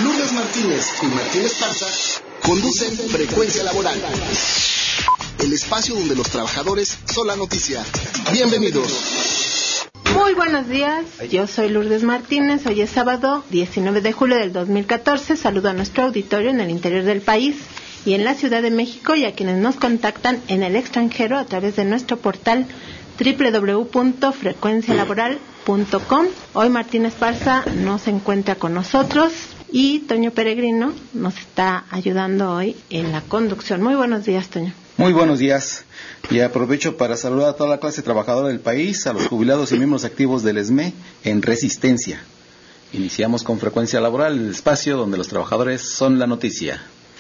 Lourdes Martínez y Martín Esparza conducen Frecuencia Laboral, el espacio donde los trabajadores son la noticia. Bienvenidos. Muy buenos días, yo soy Lourdes Martínez. Hoy es sábado 19 de julio del 2014. Saludo a nuestro auditorio en el interior del país y en la Ciudad de México, y a quienes nos contactan en el extranjero a través de nuestro portal www.frecuencialaboral.com. Hoy Martín Esparza no se encuentra con nosotros y Toño Peregrino nos está ayudando hoy en la conducción. Muy buenos días, Toño. Muy buenos días, y aprovecho para saludar a toda la clase trabajadora del país, a los jubilados y miembros activos del ESME en Resistencia. Iniciamos con Frecuencia Laboral, el espacio donde los trabajadores son la noticia.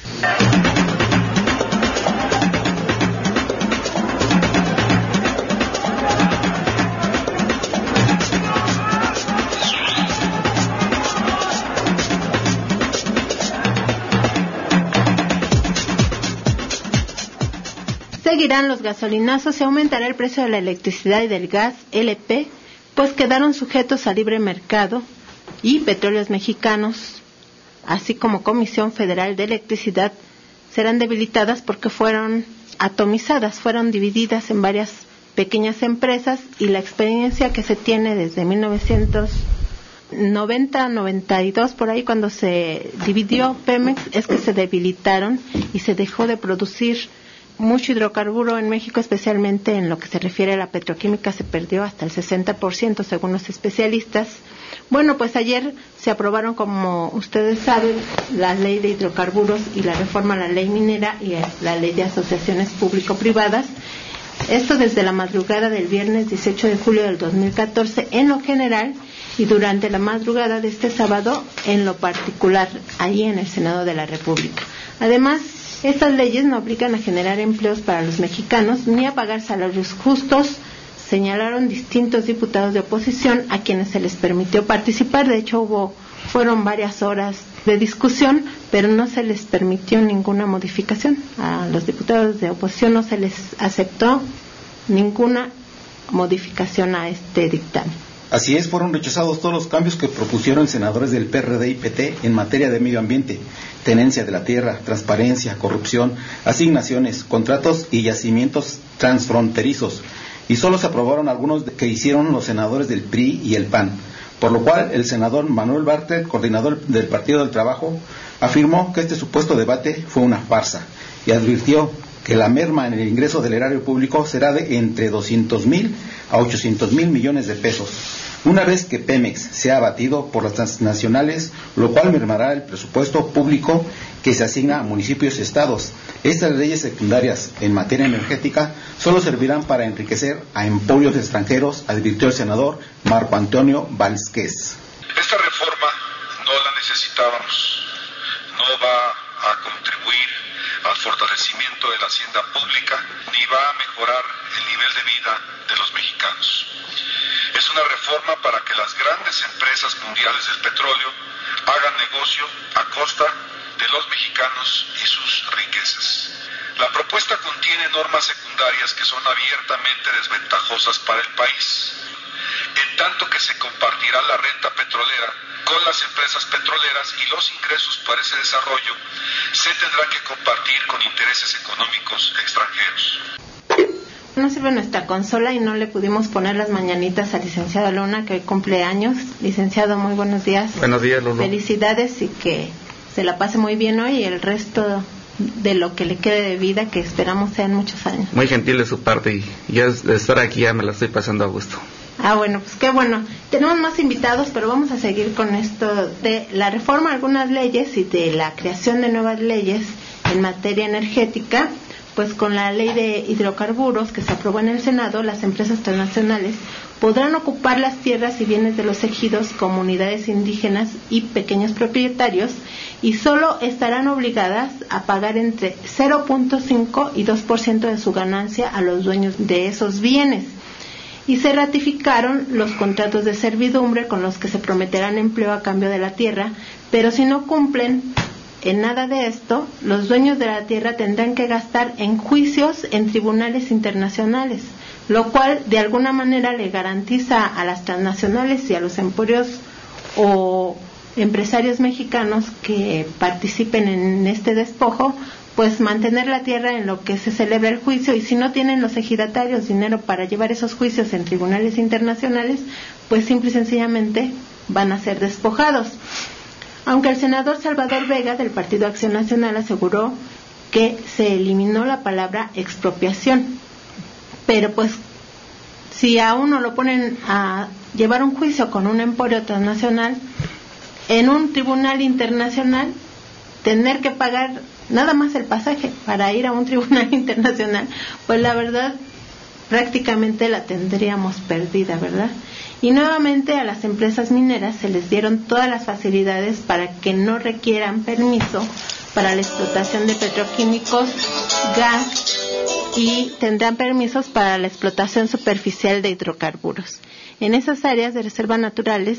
Seguirán los gasolinazos y aumentará el precio de la electricidad y del gas LP, pues quedaron sujetos a libre mercado, y Petróleos Mexicanos, así como Comisión Federal de Electricidad, serán debilitadas porque fueron atomizadas, fueron divididas en varias pequeñas empresas, y la experiencia que se tiene desde 1990-92, por ahí, cuando se dividió Pemex, es que se debilitaron y se dejó de producir mucho hidrocarburo en México, especialmente en lo que se refiere a la petroquímica. Se perdió hasta el 60% según los especialistas. Bueno, pues ayer se aprobaron, como ustedes saben, la ley de hidrocarburos y la reforma a la ley minera y la ley de asociaciones público-privadas. Esto desde la madrugada del viernes 18 de julio del 2014 en lo general, y durante la madrugada de este sábado en lo particular, ahí en el Senado de la República. Además, estas leyes no obligan a generar empleos para los mexicanos ni a pagar salarios justos, señalaron distintos diputados de oposición a quienes se les permitió participar. De hecho, fueron varias horas de discusión, pero no se les permitió ninguna modificación. A los diputados de oposición no se les aceptó ninguna modificación a este dictamen. Así es, fueron rechazados todos los cambios que propusieron senadores del PRD y PT en materia de medio ambiente, tenencia de la tierra, transparencia, corrupción, asignaciones, contratos y yacimientos transfronterizos, y solo se aprobaron algunos que hicieron los senadores del PRI y el PAN, por lo cual el senador Manuel Bartlett, coordinador del Partido del Trabajo, afirmó que este supuesto debate fue una farsa y advirtió que la merma en el ingreso del erario público será de entre 200,000 a 800,000 millones de pesos, una vez que Pemex sea abatido por las transnacionales, lo cual mermará el presupuesto público que se asigna a municipios y estados. Estas leyes secundarias en materia energética solo servirán para enriquecer a emporios extranjeros, advirtió el senador Marco Antonio Vázquez. Esta reforma no la necesitábamos, no va a contribuir al fortalecimiento de la hacienda pública, ni va a mejorar el nivel de vida de los mexicanos. Es una reforma para que las grandes empresas mundiales del petróleo hagan negocio a costa de los mexicanos y sus riquezas. La propuesta contiene normas secundarias que son abiertamente desventajosas para el país, en tanto que se compartirá la renta petrolera con las empresas petroleras, y los ingresos para ese desarrollo se tendrán que compartir con intereses económicos extranjeros. No sirve nuestra consola y no le pudimos poner las mañanitas al licenciado Luna, que hoy cumple años. Licenciado, muy buenos días. Buenos días, Luna. Felicidades, y que se la pase muy bien hoy y el resto de lo que le quede de vida, que esperamos sean muchos años. Muy gentil de su parte, y ya de estar aquí ya me la estoy pasando a gusto. Ah, bueno, pues qué bueno. Tenemos más invitados, pero vamos a seguir con esto de la reforma a algunas leyes y de la creación de nuevas leyes en materia energética. Pues con la ley de hidrocarburos que se aprobó en el Senado, las empresas transnacionales podrán ocupar las tierras y bienes de los ejidos, comunidades indígenas y pequeños propietarios, y solo estarán obligadas a pagar entre 0.5 y 2% de su ganancia a los dueños de esos bienes. Y se ratificaron los contratos de servidumbre con los que se prometerán empleo a cambio de la tierra, pero si no cumplen en nada de esto, los dueños de la tierra tendrán que gastar en juicios en tribunales internacionales, lo cual de alguna manera le garantiza a las transnacionales y a los emporios o empresarios mexicanos que participen en este despojo, pues mantener la tierra en lo que se celebra el juicio, y si no tienen los ejidatarios dinero para llevar esos juicios en tribunales internacionales, pues simple y sencillamente van a ser despojados. Aunque el senador Salvador Vega del Partido Acción Nacional aseguró que se eliminó la palabra expropiación, pero pues si a uno lo ponen a llevar un juicio con un emporio transnacional en un tribunal internacional, tener que pagar nada más el pasaje para ir a un tribunal internacional, pues la verdad prácticamente la tendríamos perdida, ¿verdad? Y nuevamente a las empresas mineras se les dieron todas las facilidades para que no requieran permiso para la explotación de petroquímicos, gas, y tendrán permisos para la explotación superficial de hidrocarburos. En esas áreas de reservas naturales,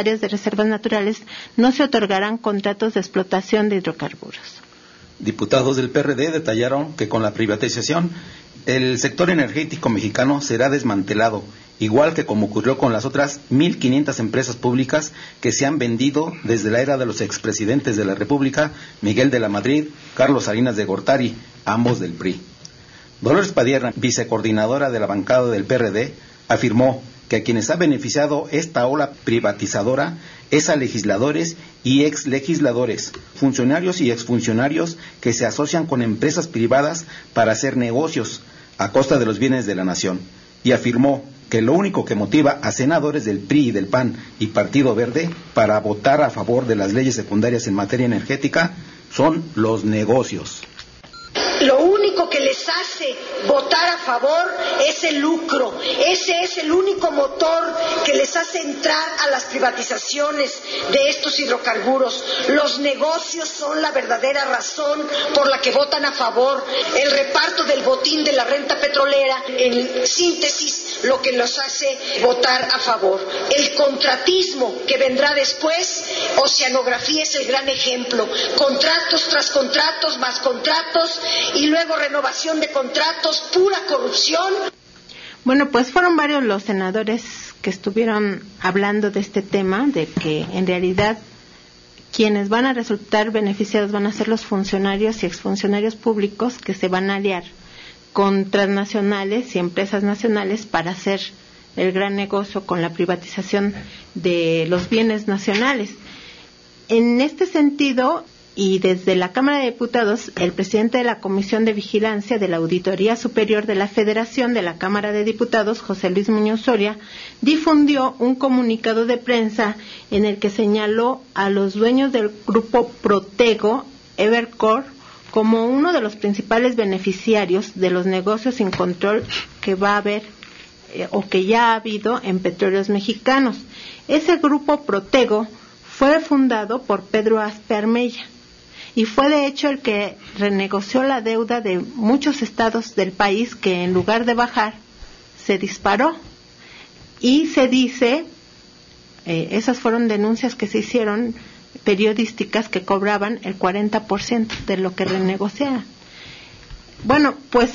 no se otorgarán contratos de explotación de hidrocarburos. Diputados del PRD detallaron que con la privatización el sector energético mexicano será desmantelado, igual que como ocurrió con las otras 1.500 empresas públicas que se han vendido desde la era de los expresidentes de la República, Miguel de la Madrid, Carlos Salinas de Gortari, ambos del PRI. Dolores Padierna, vicecoordinadora de la bancada del PRD, afirmó que a quienes ha beneficiado esta ola privatizadora es a legisladores y exlegisladores, funcionarios y exfuncionarios que se asocian con empresas privadas para hacer negocios a costa de los bienes de la nación. Y afirmó que lo único que motiva a senadores del PRI y del PAN y Partido Verde para votar a favor de las leyes secundarias en materia energética son los negocios. Lo único que les hace votar a favor es el lucro. Ese es el único motor que les hace entrar a las privatizaciones de estos hidrocarburos. Los negocios son la verdadera razón por la que votan a favor. El reparto del botín de la renta petrolera, en síntesis, lo que los hace votar a favor. El contratismo que vendrá después, Oceanografía es el gran ejemplo. Contratos tras contratos, más contratos, y luego renovación de contratos, pura corrupción. Bueno, pues fueron varios los senadores que estuvieron hablando de este tema, de que en realidad quienes van a resultar beneficiados van a ser los funcionarios y exfuncionarios públicos que se van a aliar con transnacionales y empresas nacionales para hacer el gran negocio con la privatización de los bienes nacionales. En este sentido, y desde la Cámara de Diputados, el presidente de la Comisión de Vigilancia de la Auditoría Superior de la Federación de la Cámara de Diputados, José Luis Muñoz Soria, difundió un comunicado de prensa en el que señaló a los dueños del grupo Protego, Evercore, como uno de los principales beneficiarios de los negocios sin control que va a haber o que ya ha habido en Petróleos Mexicanos. Ese grupo Protego fue fundado por Pedro Aspe Armella y fue de hecho el que renegoció la deuda de muchos estados del país, que en lugar de bajar se disparó. Y se dice, esas fueron denuncias que se hicieron periodísticas, que cobraban el 40% de lo que renegociaban. Bueno, pues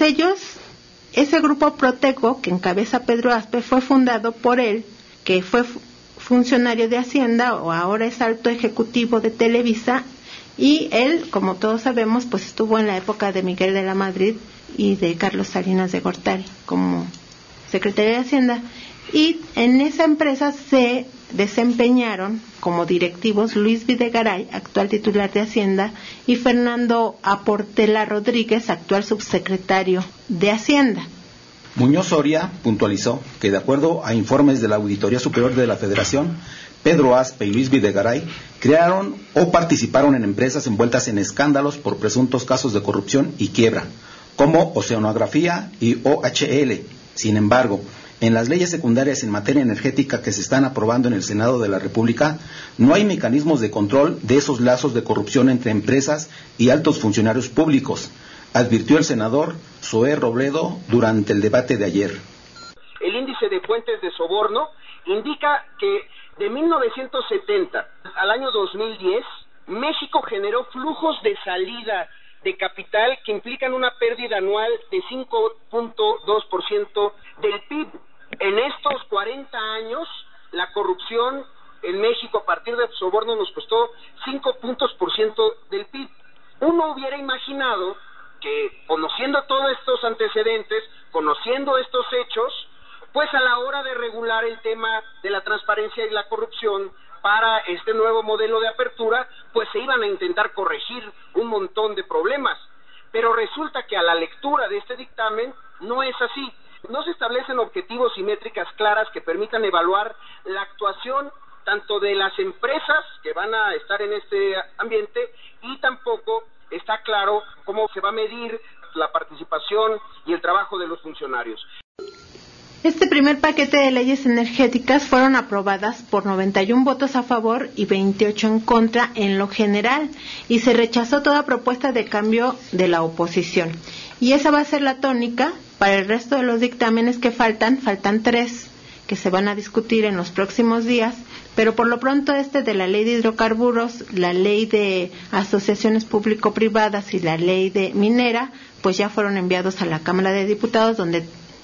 ese grupo Protego que encabeza Pedro Aspe fue fundado por él, que fue funcionario de Hacienda o ahora es alto ejecutivo de Televisa, y él, como todos sabemos, pues estuvo en la época de Miguel de la Madrid y de Carlos Salinas de Gortari como secretario de Hacienda, y en esa empresa se desempeñaron como directivos Luis Videgaray, actual titular de Hacienda, y Fernando Aportela Rodríguez, actual subsecretario de Hacienda. Muñoz Soria puntualizó que, de acuerdo a informes de la Auditoría Superior de la Federación, Pedro Aspe y Luis Videgaray crearon o participaron en empresas envueltas en escándalos por presuntos casos de corrupción y quiebra, como Oceanografía y OHL. Sin embargo, en las leyes secundarias en materia energética que se están aprobando en el Senado de la República, no hay mecanismos de control de esos lazos de corrupción entre empresas y altos funcionarios públicos, advirtió el senador Zoé Robledo durante el debate de ayer. El índice de fuentes de soborno indica que de 1970 al año 2010, México generó flujos de salida de capital que implican una pérdida anual de 5.2% del PIB. En estos 40 años, la corrupción en México a partir de soborno nos costó 5 puntos por ciento del PIB. Uno hubiera imaginado que, conociendo todos estos antecedentes, conociendo estos hechos, pues a la hora de regular el tema de la transparencia y la corrupción para este nuevo modelo de apertura, pues se iban a intentar corregir un montón de problemas. Pero resulta que a la lectura de este dictamen no es así. No se establecen objetivos y métricas claras que permitan evaluar la actuación tanto de las empresas que van a estar en este ambiente, y tampoco está claro cómo se va a medir la participación y el trabajo de los funcionarios. Este primer paquete de leyes energéticas fueron aprobadas por 91 votos a favor y 28 en contra en lo general, y se rechazó toda propuesta de cambio de la oposición. Y esa va a ser la tónica para el resto de los dictámenes que faltan 3 que se van a discutir en los próximos días, pero por lo pronto este de la ley de hidrocarburos, la ley de asociaciones público-privadas y la ley de minera, pues ya fueron enviados a la Cámara de Diputados, donde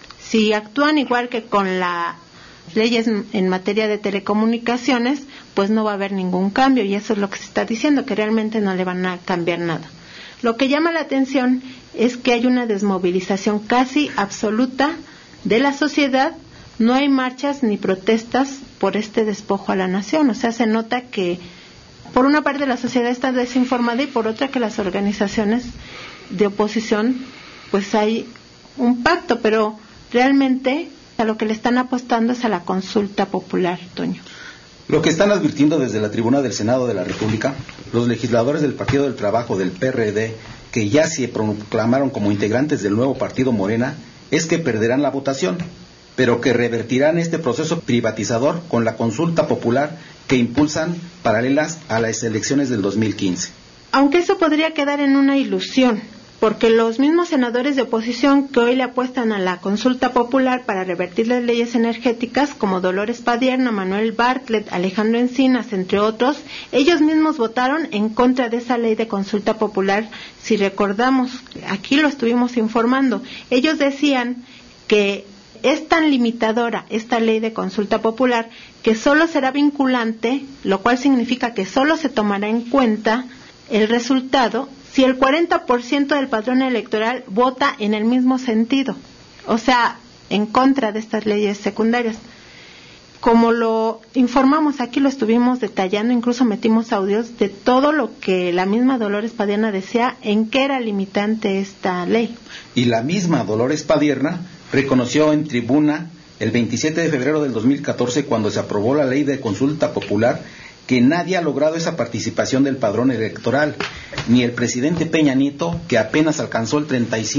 si actúan igual que con las leyes en materia de telecomunicaciones, pues no va a haber ningún cambio, y eso es lo que se está diciendo, que realmente no le van a cambiar nada. Lo que llama la atención es que hay una desmovilización casi absoluta de la sociedad. No hay marchas ni protestas por este despojo a la nación. O sea, se nota que por una parte la sociedad está desinformada y por otra que las organizaciones de oposición, pues hay un pacto, pero realmente a lo que le están apostando es a la consulta popular, Toño. Lo que están advirtiendo desde la tribuna del Senado de la República, los legisladores del Partido del Trabajo del PRD, que ya se proclamaron como integrantes del nuevo partido Morena, es que perderán la votación, pero que revertirán este proceso privatizador con la consulta popular que impulsan paralelas a las elecciones del 2015. Aunque eso podría quedar en una ilusión, porque los mismos senadores de oposición que hoy le apuestan a la consulta popular para revertir las leyes energéticas, como Dolores Padierna, Manuel Bartlett, Alejandro Encinas, entre otros, ellos mismos votaron en contra de esa ley de consulta popular. Si recordamos, aquí lo estuvimos informando, ellos decían que es tan limitadora esta ley de consulta popular que solo será vinculante, lo cual significa que solo se tomará en cuenta el resultado si el 40% del padrón electoral vota en el mismo sentido, o sea, en contra de estas leyes secundarias. Como lo informamos aquí, lo estuvimos detallando, incluso metimos audios de todo lo que la misma Dolores Padierna decía en qué era limitante esta ley. Y la misma Dolores Padierna reconoció en tribuna el 27 de febrero del 2014, cuando se aprobó la ley de consulta popular, que nadie ha logrado esa participación del padrón electoral, ni el presidente Peña Nieto, que apenas alcanzó el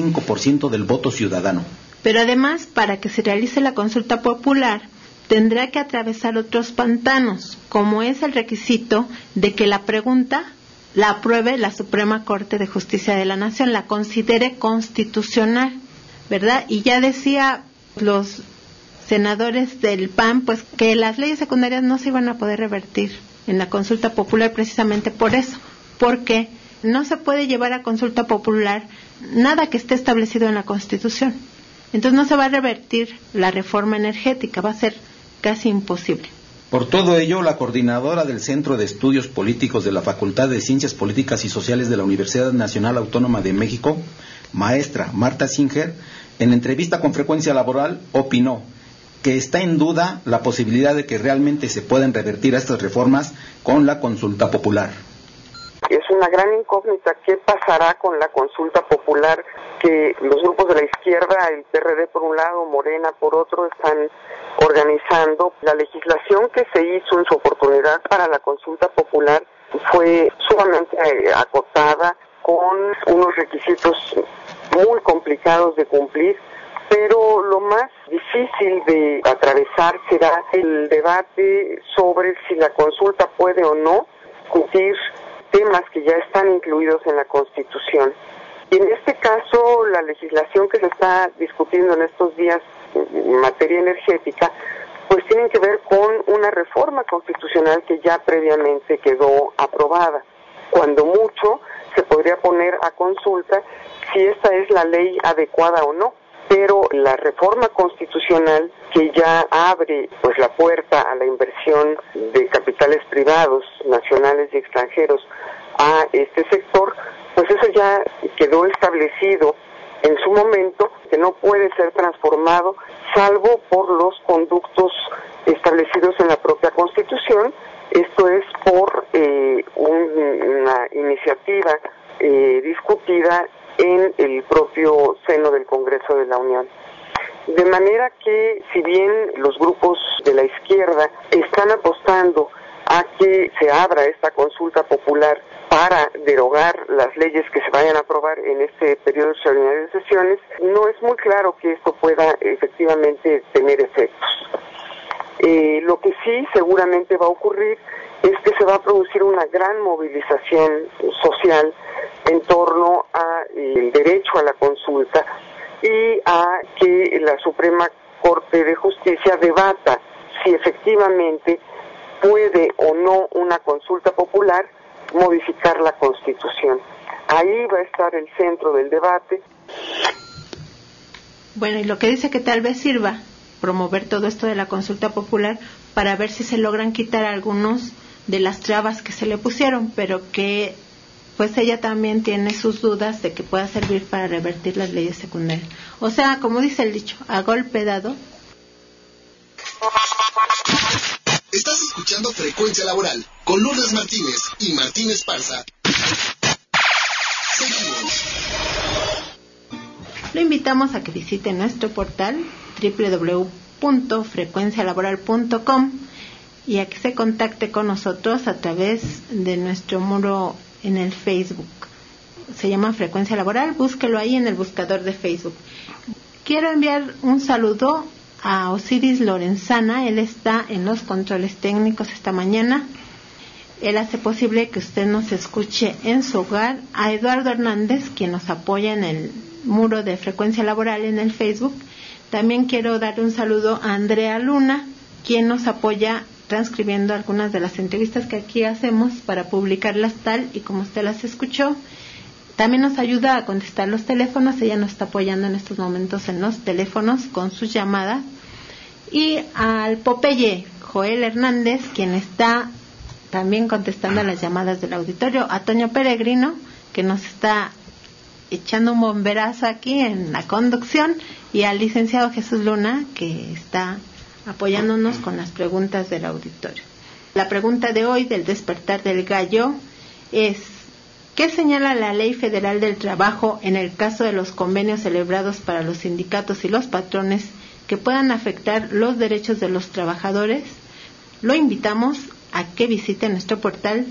35% del voto ciudadano. Pero además, para que se realice la consulta popular, tendrá que atravesar otros pantanos, como es el requisito de que la pregunta la apruebe la Suprema Corte de Justicia de la Nación, la considere constitucional, ¿verdad? Y ya decía los senadores del PAN, pues que las leyes secundarias no se iban a poder revertir en la consulta popular precisamente por eso, porque no se puede llevar a consulta popular nada que esté establecido en la Constitución. Entonces no se va a revertir la reforma energética, va a ser casi imposible. Por todo ello, la coordinadora del Centro de Estudios Políticos de la Facultad de Ciencias Políticas y Sociales de la Universidad Nacional Autónoma de México, maestra Marta Singer, en entrevista con Frecuencia Laboral, opinó que está en duda la posibilidad de que realmente se puedan revertir estas reformas con la consulta popular. Es una gran incógnita qué pasará con la consulta popular, que los grupos de la izquierda, el PRD por un lado, Morena por otro, están organizando. La legislación que se hizo en su oportunidad para la consulta popular fue sumamente acotada, con unos requisitos muy complicados de cumplir, pero lo más difícil de atravesar será el debate sobre si la consulta puede o no discutir temas que ya están incluidos en la Constitución. Y en este caso, la legislación que se está discutiendo en estos días en materia energética, pues tienen que ver con una reforma constitucional que ya previamente quedó aprobada. Cuando mucho, se podría poner a consulta si esta es la ley adecuada o no. pero la reforma constitucional que ya abre pues la puerta a la inversión de capitales privados, nacionales y extranjeros a este sector, pues eso ya quedó establecido en su momento, que no puede ser transformado salvo por los conductos establecidos en la propia Constitución. Esto es por una iniciativa discutida en el propio seno del Congreso de la Unión. De manera que, si bien los grupos de la izquierda están apostando a que se abra esta consulta popular para derogar las leyes que se vayan a aprobar en este periodo extraordinario de sesiones, no es muy claro que esto pueda efectivamente tener efectos. Lo que sí seguramente va a ocurrir es que se va a producir una gran movilización social en torno al derecho a la consulta y a que la Suprema Corte de Justicia debata si efectivamente puede o no una consulta popular modificar la Constitución. Ahí va a estar el centro del debate. Bueno, y lo que dice que tal vez sirva promover todo esto de la consulta popular para ver si se logran quitar algunos de las trabas que se le pusieron, pero que pues ella también tiene sus dudas de que pueda servir para revertir las leyes secundarias. O sea, como dice el dicho, a golpe dado. Estás escuchando Frecuencia Laboral con Lourdes Martínez y Martín Esparza. Seguimos. Lo invitamos a que visite nuestro portal www.frecuencialaboral.com y a que se contacte con nosotros a través de nuestro muro en el Facebook. Se llama Frecuencia Laboral, búsquelo ahí en el buscador de Facebook. Quiero enviar un saludo a Osiris Lorenzana, él está en los controles técnicos esta mañana. Él hace posible que usted nos escuche en su hogar. A Eduardo Hernández, quien nos apoya en el muro de Frecuencia Laboral en el Facebook. También quiero dar un saludo a Andrea Luna, quien nos apoya transcribiendo algunas de las entrevistas que aquí hacemos para publicarlas tal y como usted las escuchó. También nos ayuda a contestar los teléfonos, ella nos está apoyando en estos momentos en los teléfonos con sus llamadas. Y al Popeye Joel Hernández, quien está también contestando a las llamadas del auditorio, a Toño Peregrino, que nos está echando un bomberazo aquí en la conducción, y al licenciado Jesús Luna, que está apoyándonos con las preguntas del auditorio. La pregunta de hoy del despertar del gallo es: ¿qué señala la Ley Federal del Trabajo en el caso de los convenios celebrados para los sindicatos y los patrones que puedan afectar los derechos de los trabajadores? Lo invitamos a que visite nuestro portal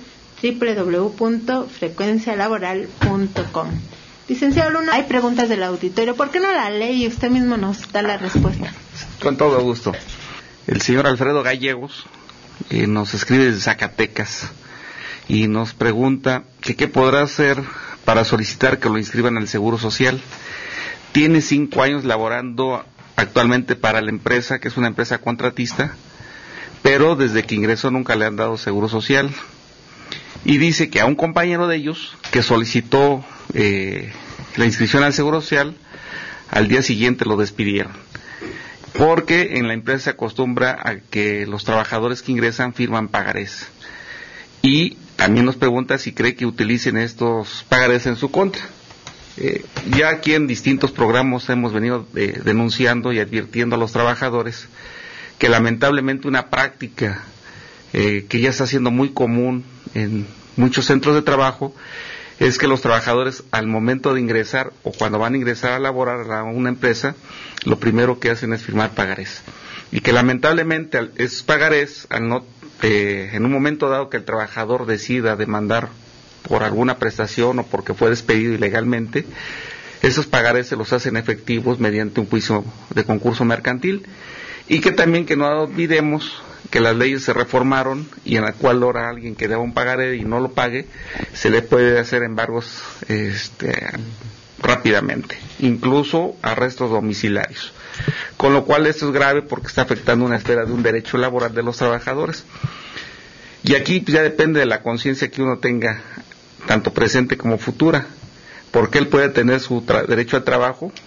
www.frecuencialaboral.com. Licenciado Luna, hay preguntas del auditorio. ¿Por qué no la lee y usted mismo nos da la respuesta? Con todo gusto. El señor Alfredo Gallegos nos escribe desde Zacatecas y nos pregunta que qué podrá hacer para solicitar que lo inscriban al Seguro Social. Tiene 5 años laborando actualmente para la empresa, que es una empresa contratista, pero desde que ingresó nunca le han dado Seguro Social. Y dice que a un compañero de ellos que solicitó la inscripción al Seguro Social, al día siguiente lo despidieron, porque en la empresa se acostumbra a que los trabajadores que ingresan firman pagarés. Y también nos pregunta si cree que utilicen estos pagarés en su contra. Ya aquí en distintos programas hemos venido denunciando y advirtiendo a los trabajadores que lamentablemente una práctica que ya está siendo muy común en muchos centros de trabajo es que los trabajadores al momento de ingresar o cuando van a ingresar a laborar a una empresa, lo primero que hacen es firmar pagarés. Y que lamentablemente esos pagarés, en un momento dado que el trabajador decida demandar por alguna prestación o porque fue despedido ilegalmente, esos pagarés se los hacen efectivos mediante un juicio de concurso mercantil. Y que también que no olvidemos que las leyes se reformaron y en la cual ahora alguien que deba un pagaré y no lo pague, se le puede hacer embargos rápidamente, incluso arrestos domiciliarios. Con lo cual esto es grave porque está afectando una esfera de un derecho laboral de los trabajadores. Y aquí pues, ya depende de la conciencia que uno tenga, tanto presente como futura, porque él puede tener su derecho al trabajo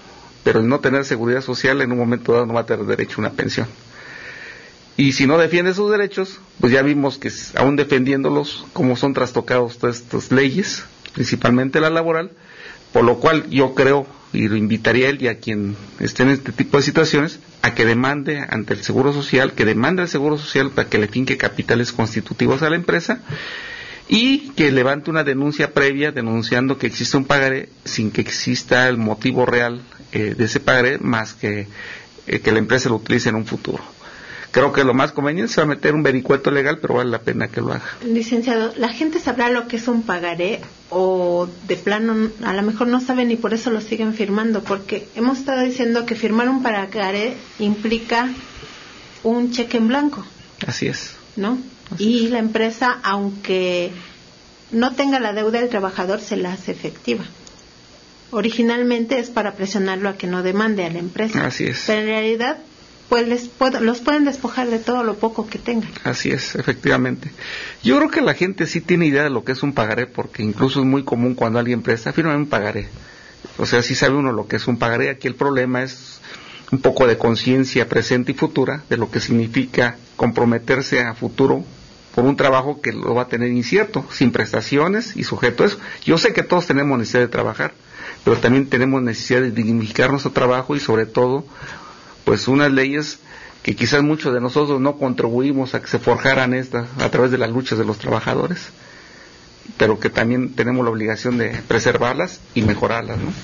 pero el no tener seguridad social en un momento dado no va a tener derecho a una pensión. Y si no defiende sus derechos, pues ya vimos que aún defendiéndolos, cómo son trastocados todas estas leyes, principalmente la laboral, por lo cual yo creo, y lo invitaría a él y a quien esté en este tipo de situaciones, a que demande ante el Seguro Social, que demande al Seguro Social para que le finque capitales constitutivos a la empresa, y que levante una denuncia previa denunciando que existe un pagaré sin que exista el motivo real de ese pagaré, más que la empresa lo utilice en un futuro. Creo que lo más conveniente es meter un vericueto legal, pero vale la pena que lo haga. Licenciado, ¿la gente sabrá lo que es un pagaré o de plano a lo mejor no saben y por eso lo siguen firmando? Porque hemos estado diciendo que firmar un pagaré implica un cheque en blanco. Así es. ¿No? Y la empresa, aunque no tenga la deuda del trabajador, se la hace efectiva. Originalmente es para presionarlo a que no demande a la empresa. Así es. Pero en realidad pues los pueden despojar de todo lo poco que tengan. Así es, efectivamente. Yo creo que la gente sí tiene idea de lo que es un pagaré, porque incluso es muy común cuando alguien presta, firma un pagaré. O sea, sí sabe uno lo que es un pagaré. Aquí el problema es un poco de conciencia presente y futura de lo que significa comprometerse a futuro por un trabajo que lo va a tener incierto, sin prestaciones y sujeto a eso. Yo sé que todos tenemos necesidad de trabajar, pero también tenemos necesidad de dignificar nuestro trabajo y sobre todo pues unas leyes que quizás muchos de nosotros no contribuimos a que se forjaran a través de las luchas de los trabajadores, pero que también tenemos la obligación de preservarlas y mejorarlas, ¿no?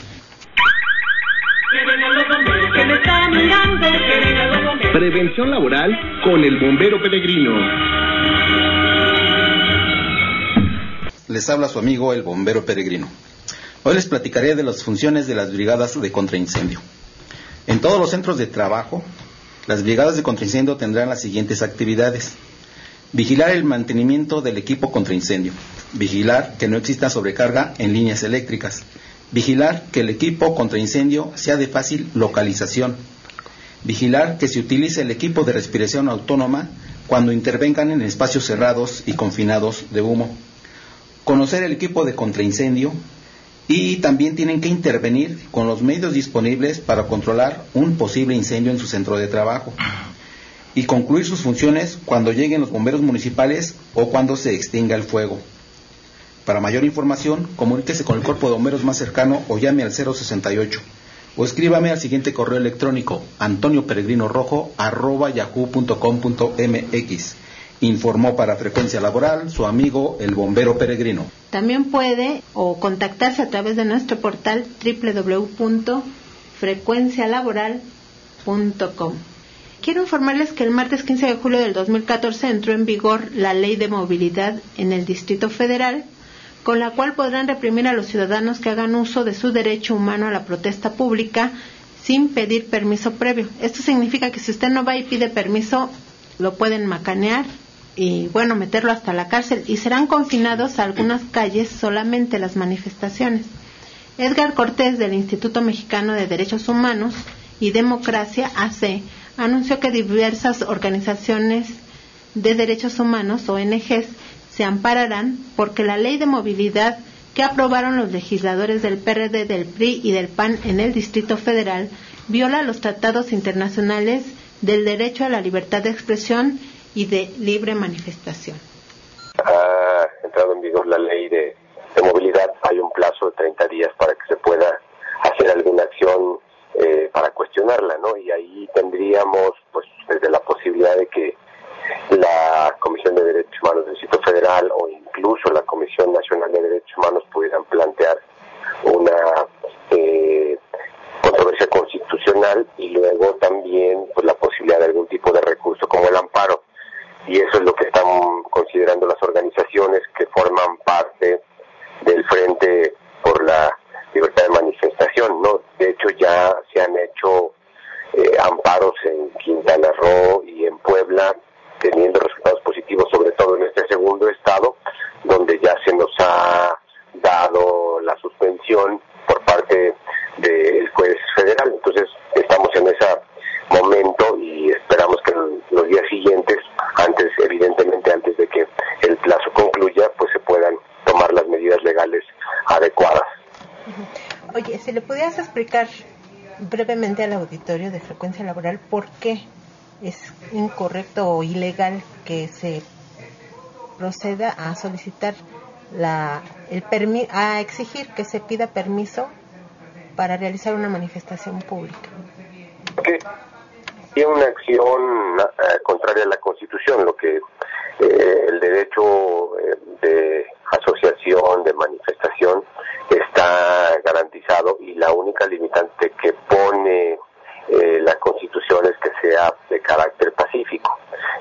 Prevención laboral con el bombero peregrino. Les habla su amigo el bombero peregrino. Hoy les platicaré de las funciones de las brigadas de contraincendio. En todos los centros de trabajo, las brigadas de contraincendio tendrán las siguientes actividades: vigilar el mantenimiento del equipo contraincendio, vigilar que no exista sobrecarga en líneas eléctricas, vigilar que el equipo contraincendio sea de fácil localización, vigilar que se utilice el equipo de respiración autónoma cuando intervengan en espacios cerrados y confinados de humo, conocer el equipo de contraincendio, y también tienen que intervenir con los medios disponibles para controlar un posible incendio en su centro de trabajo y concluir sus funciones cuando lleguen los bomberos municipales o cuando se extinga el fuego. Para mayor información, comuníquese con el cuerpo de bomberos más cercano o llame al 068 o escríbame al siguiente correo electrónico: antonioperegrinorojo@yahoo.com.mx. Informó para Frecuencia Laboral su amigo el bombero peregrino. También puede contactarse a través de nuestro portal www.frecuencialaboral.com. Quiero informarles que el martes 15 de julio del 2014 entró en vigor la Ley de Movilidad en el Distrito Federal, con la cual podrán reprimir a los ciudadanos que hagan uso de su derecho humano a la protesta pública sin pedir permiso previo. Esto significa que si usted no va y pide permiso, lo pueden macanear y meterlo hasta la cárcel, y serán confinados a algunas calles solamente las manifestaciones. Edgar Cortés, del Instituto Mexicano de Derechos Humanos y Democracia, AC, anunció que diversas organizaciones de derechos humanos, ONGs, se ampararán porque la ley de movilidad que aprobaron los legisladores del PRD, del PRI y del PAN en el Distrito Federal viola los tratados internacionales del derecho a la libertad de expresión y de libre manifestación. Ha entrado en vigor la ley de movilidad. Hay un plazo de 30 días para que se pueda hacer alguna acción para cuestionarla, ¿no? Y ahí tendríamos, pues, desde la posibilidad de que la Comisión de Derechos Humanos del Distrito Federal o incluso la Comisión Nacional de Derechos Humanos pudieran plantear una controversia constitucional y luego también pues la posibilidad de algún tipo de recurso como el amparo. Y eso es lo que están considerando las organizaciones que forman parte del Frente por la Libertad de Manifestación, ¿no? De hecho, ya se han hecho amparos en Quintana Roo y en Puebla, teniendo resultados positivos, sobre todo en este segundo estado, donde ya se nos ha dado la suspensión por parte del juez federal. Entonces, estamos en ese momento y esperamos que en los días siguientes, evidentemente antes de que el plazo concluya, pues se puedan tomar las medidas legales adecuadas. Oye, si le pudieras explicar brevemente al auditorio de Frecuencia Laboral por qué es incorrecto o ilegal que se proceda a solicitar a exigir que se pida permiso para realizar una manifestación pública. Que es una acción contraria a la Constitución, lo que el derecho de asociación, de manifestación, está garantizado, y la única limitante que pone la Constitución es que sea de carácter pacífico.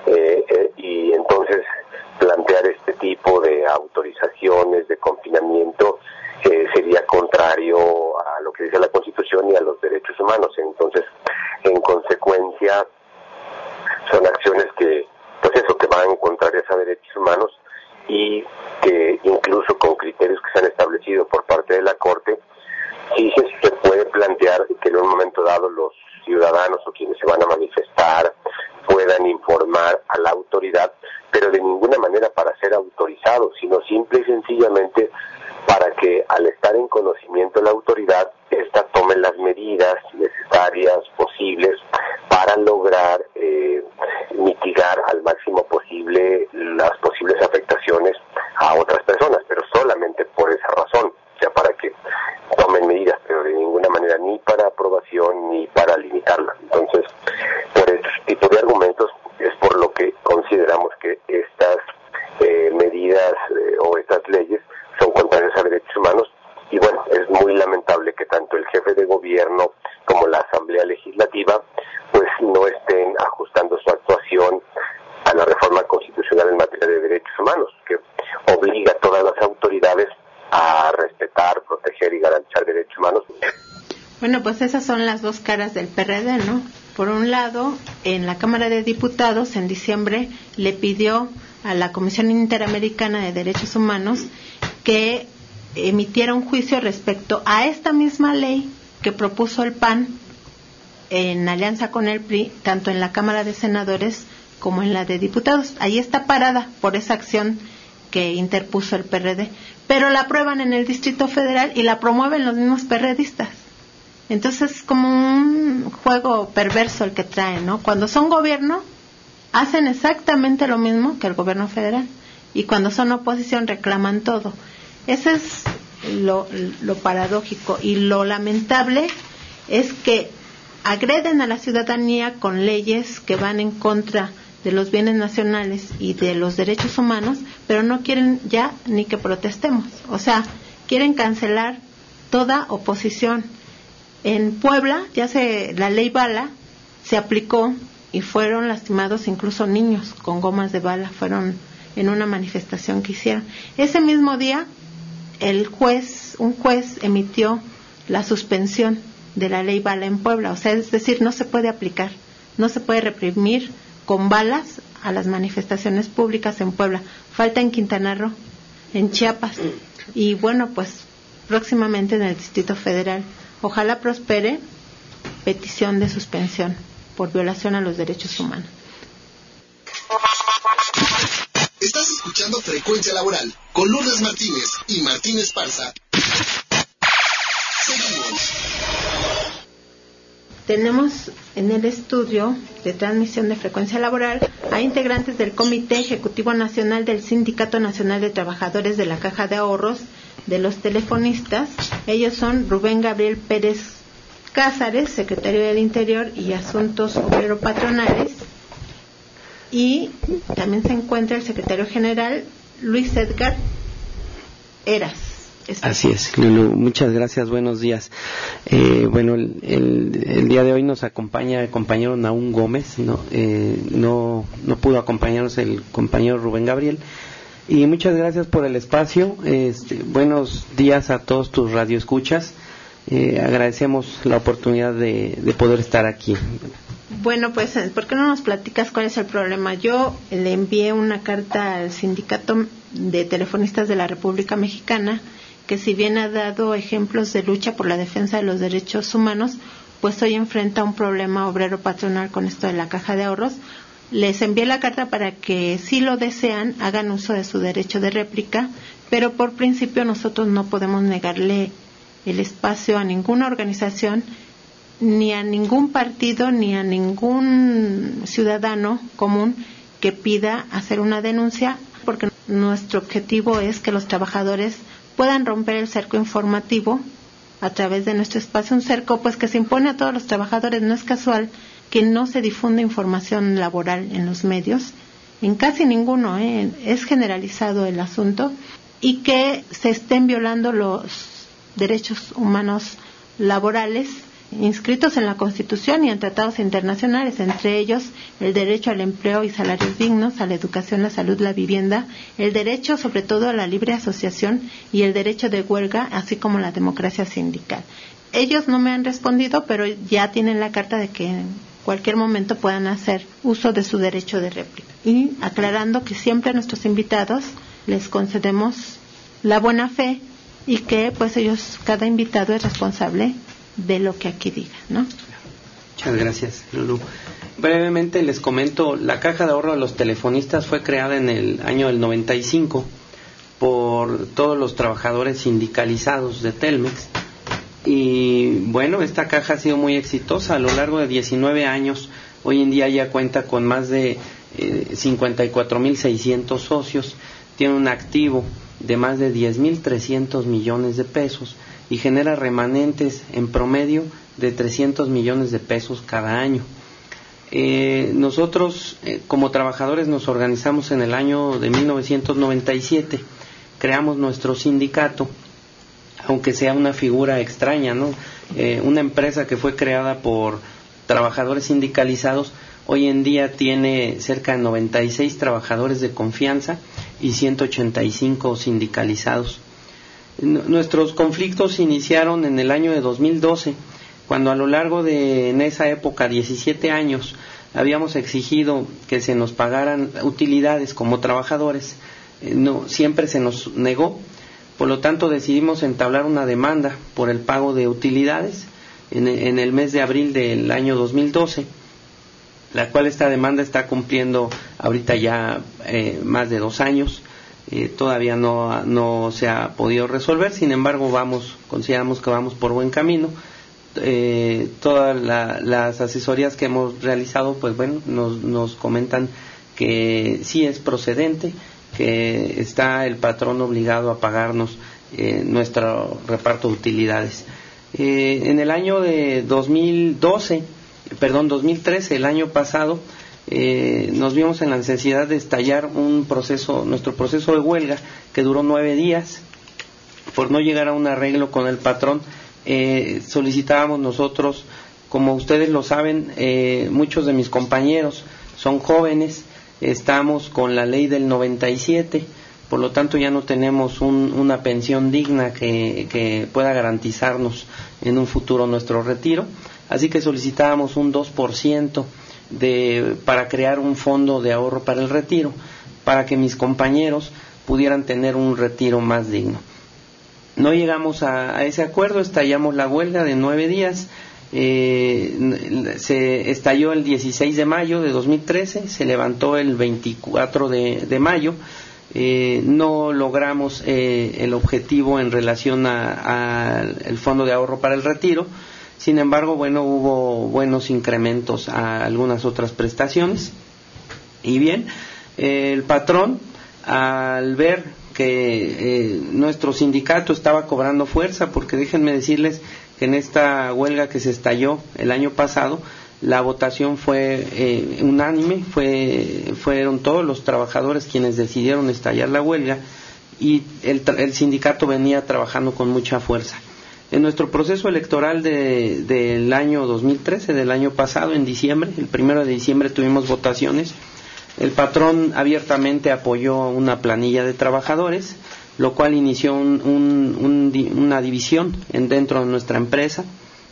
Y entonces plantear este tipo de autorizaciones de confinamiento sería contrario a lo que dice la Constitución y a los derechos humanos. Entonces, en consecuencia, son acciones que van contrarias a derechos humanos, y que incluso con criterios que se han establecido por parte de la Corte, sí se puede plantear que en un momento dado los ciudadanos o quienes se van a manifestar puedan informar a la autoridad, pero de ninguna manera para ser autorizados, sino simple y sencillamente para que, al estar en conocimiento de la autoridad, ésta tome las medidas necesarias, posibles, para lograr mitigar al máximo posible las posibles afectaciones a otras personas, pero solamente por esa razón, o sea, para que tomen medidas, pero de ninguna manera ni para aprobación ni para limitarla. Entonces, por este tipo de argumentos es por lo que consideramos que estas medidas o estas leyes son contrarias a derechos humanos. Y bueno, es muy lamentable que tanto el jefe de gobierno como la Asamblea Legislativa pues no estén ajustando su actuación a la reforma constitucional en materia de derechos humanos, que obliga a todas las autoridades a respetar, proteger y garantizar derechos humanos. Bueno, pues esas son las dos caras del PRD, ¿no? Por un lado, en la Cámara de Diputados, en diciembre, le pidió a la Comisión Interamericana de Derechos Humanos que emitiera un juicio respecto a esta misma ley que propuso el PAN en alianza con el PRI, tanto en la Cámara de Senadores como en la de Diputados. Ahí está parada por esa acción que interpuso el PRD, pero la aprueban en el Distrito Federal y la promueven los mismos PRDistas. Entonces es como un juego perverso el que traen, ¿no? Cuando son gobierno, hacen exactamente lo mismo que el gobierno federal, y cuando son oposición reclaman todo. Ese es lo paradójico, y lo lamentable es que agreden a la ciudadanía con leyes que van en contra de los bienes nacionales y de los derechos humanos, pero no quieren ya ni que protestemos. O sea, quieren cancelar toda oposición. En Puebla la ley bala se aplicó y fueron lastimados incluso niños con gomas de bala, fueron en una manifestación que hicieron. Ese mismo día un juez emitió la suspensión de la ley bala en Puebla, o sea, es decir, no se puede aplicar, no se puede reprimir con balas a las manifestaciones públicas en Puebla. Falta en Quintana Roo, en Chiapas, y bueno, pues próximamente en el Distrito Federal. Ojalá prospere petición de suspensión por violación a los derechos humanos. Estás escuchando Frecuencia Laboral con Lourdes Martínez y Martín Esparza. Seguimos. Tenemos en el estudio de transmisión de Frecuencia Laboral a integrantes del Comité Ejecutivo Nacional del Sindicato Nacional de Trabajadores de la Caja de Ahorros de los Telefonistas. Ellos son Rubén Gabriel Pérez Cázares, secretario del Interior y Asuntos Obrero Patronales, y también se encuentra el secretario general Luis Edgar Eras. Así es, Lulu, muchas gracias, buenos días. Bueno, el día de hoy nos acompaña el compañero Naún Gómez, no pudo acompañarnos el compañero Rubén Gabriel, y muchas gracias por el espacio. Buenos días a todos tus radioescuchas, agradecemos la oportunidad de poder estar aquí. Bueno, pues, ¿por qué no nos platicas cuál es el problema? Yo le envié una carta al Sindicato de Telefonistas de la República Mexicana, que si bien ha dado ejemplos de lucha por la defensa de los derechos humanos, pues hoy enfrenta un problema obrero patronal con esto de la Caja de Ahorros. Les envié la carta para que, si lo desean, hagan uso de su derecho de réplica, pero por principio nosotros no podemos negarle el espacio a ninguna organización ni a ningún partido ni a ningún ciudadano común que pida hacer una denuncia, porque nuestro objetivo es que los trabajadores puedan romper el cerco informativo a través de nuestro espacio, un cerco pues que se impone a todos los trabajadores. No es casual que no se difunda información laboral en los medios, en casi ninguno, es generalizado el asunto, y que se estén violando los derechos humanos laborales inscritos en la Constitución y en tratados internacionales, entre ellos el derecho al empleo y salarios dignos, a la educación, la salud, la vivienda, el derecho sobre todo a la libre asociación y el derecho de huelga, así como la democracia sindical. Ellos no me han respondido, pero ya tienen la carta de que en cualquier momento puedan hacer uso de su derecho de réplica. Y aclarando que siempre a nuestros invitados les concedemos la buena fe y que pues ellos, cada invitado es responsable de lo que aquí diga, ¿no? Muchas gracias, Lulú. Brevemente les comento, la Caja de Ahorro de los Telefonistas fue creada en el año del 95 por todos los trabajadores sindicalizados de Telmex, y bueno, esta caja ha sido muy exitosa a lo largo de 19 años. Hoy en día ya cuenta con más de 54.600 socios, tiene un activo de más de 10.300 millones de pesos y genera remanentes en promedio de 300 millones de pesos cada año. Nosotros como trabajadores nos organizamos en el año de 1997, creamos nuestro sindicato, aunque sea una figura extraña, ¿no? Una empresa que fue creada por trabajadores sindicalizados, hoy en día tiene cerca de 96 trabajadores de confianza y 185 sindicalizados. Nuestros conflictos iniciaron en el año de 2012, cuando a lo largo de, en esa época, 17 años, habíamos exigido que se nos pagaran utilidades como trabajadores. No, siempre se nos negó, por lo tanto decidimos entablar una demanda por el pago de utilidades en el mes de abril del año 2012, la cual esta demanda está cumpliendo ahorita ya más de 2 años. Todavía no se ha podido resolver, sin embargo consideramos que vamos por buen camino. Todas las asesorías que hemos realizado, pues bueno, nos comentan que sí es procedente, que está el patrón obligado a pagarnos nuestro reparto de utilidades. En el año de 2013, el año pasado, nos vimos en la necesidad de estallar nuestro proceso de huelga, que duró 9 días. Por no llegar a un arreglo con el patrón, solicitábamos nosotros, como ustedes lo saben, muchos de mis compañeros son jóvenes, estamos con la ley del 97, por lo tanto ya no tenemos una pensión digna que pueda garantizarnos en un futuro nuestro retiro, así que solicitábamos un 2% para crear un fondo de ahorro para el retiro, para que mis compañeros pudieran tener un retiro más digno. No llegamos a ese acuerdo, estallamos la huelga de 9 días, se estalló el 16 de mayo de 2013, se levantó el 24 de mayo, no logramos el objetivo en relación al fondo de ahorro para el retiro. Sin embargo, bueno, hubo buenos incrementos a algunas otras prestaciones. Y bien, el patrón, al ver que nuestro sindicato estaba cobrando fuerza, porque déjenme decirles que en esta huelga que se estalló el año pasado, la votación fue unánime, fueron todos los trabajadores quienes decidieron estallar la huelga, y el sindicato venía trabajando con mucha fuerza. En nuestro proceso electoral del año 2013, del año pasado, en diciembre, el 1 de diciembre tuvimos votaciones. El patrón abiertamente apoyó una planilla de trabajadores, lo cual inició una división dentro de nuestra empresa.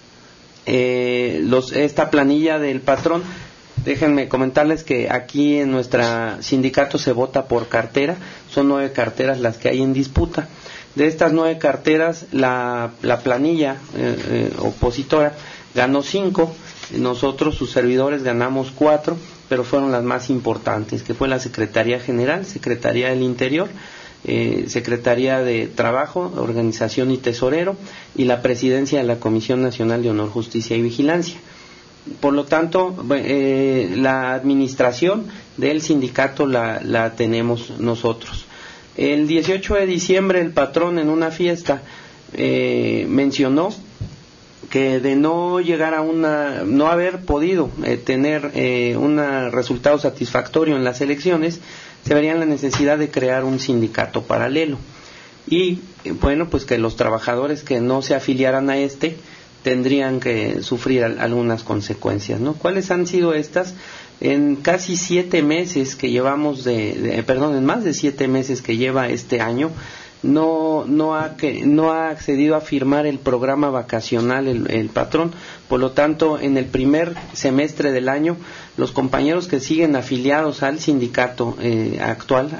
Esta planilla del patrón, déjenme comentarles que aquí en nuestro sindicato se vota por cartera, son 9 carteras las que hay en disputa. De estas 9 carteras, la planilla opositora ganó 5, nosotros, sus servidores, ganamos 4, pero fueron las más importantes, que fue la Secretaría General, Secretaría del Interior, Secretaría de Trabajo, Organización y Tesorero, y la presidencia de la Comisión Nacional de Honor, Justicia y Vigilancia. Por lo tanto, la administración del sindicato la tenemos nosotros. El 18 de diciembre el patrón en una fiesta mencionó que de no llegar a no haber podido tener un resultado satisfactorio en las elecciones, se vería la necesidad de crear un sindicato paralelo. Y bueno, pues que los trabajadores que no se afiliaran a tendrían que sufrir algunas consecuencias, ¿no? ¿Cuáles han sido estas? En casi 7 meses que llevamos en más de 7 meses que lleva este año, no ha accedido a firmar el programa vacacional el patrón. Por lo tanto, en el primer semestre del año, los compañeros que siguen afiliados al sindicato actual,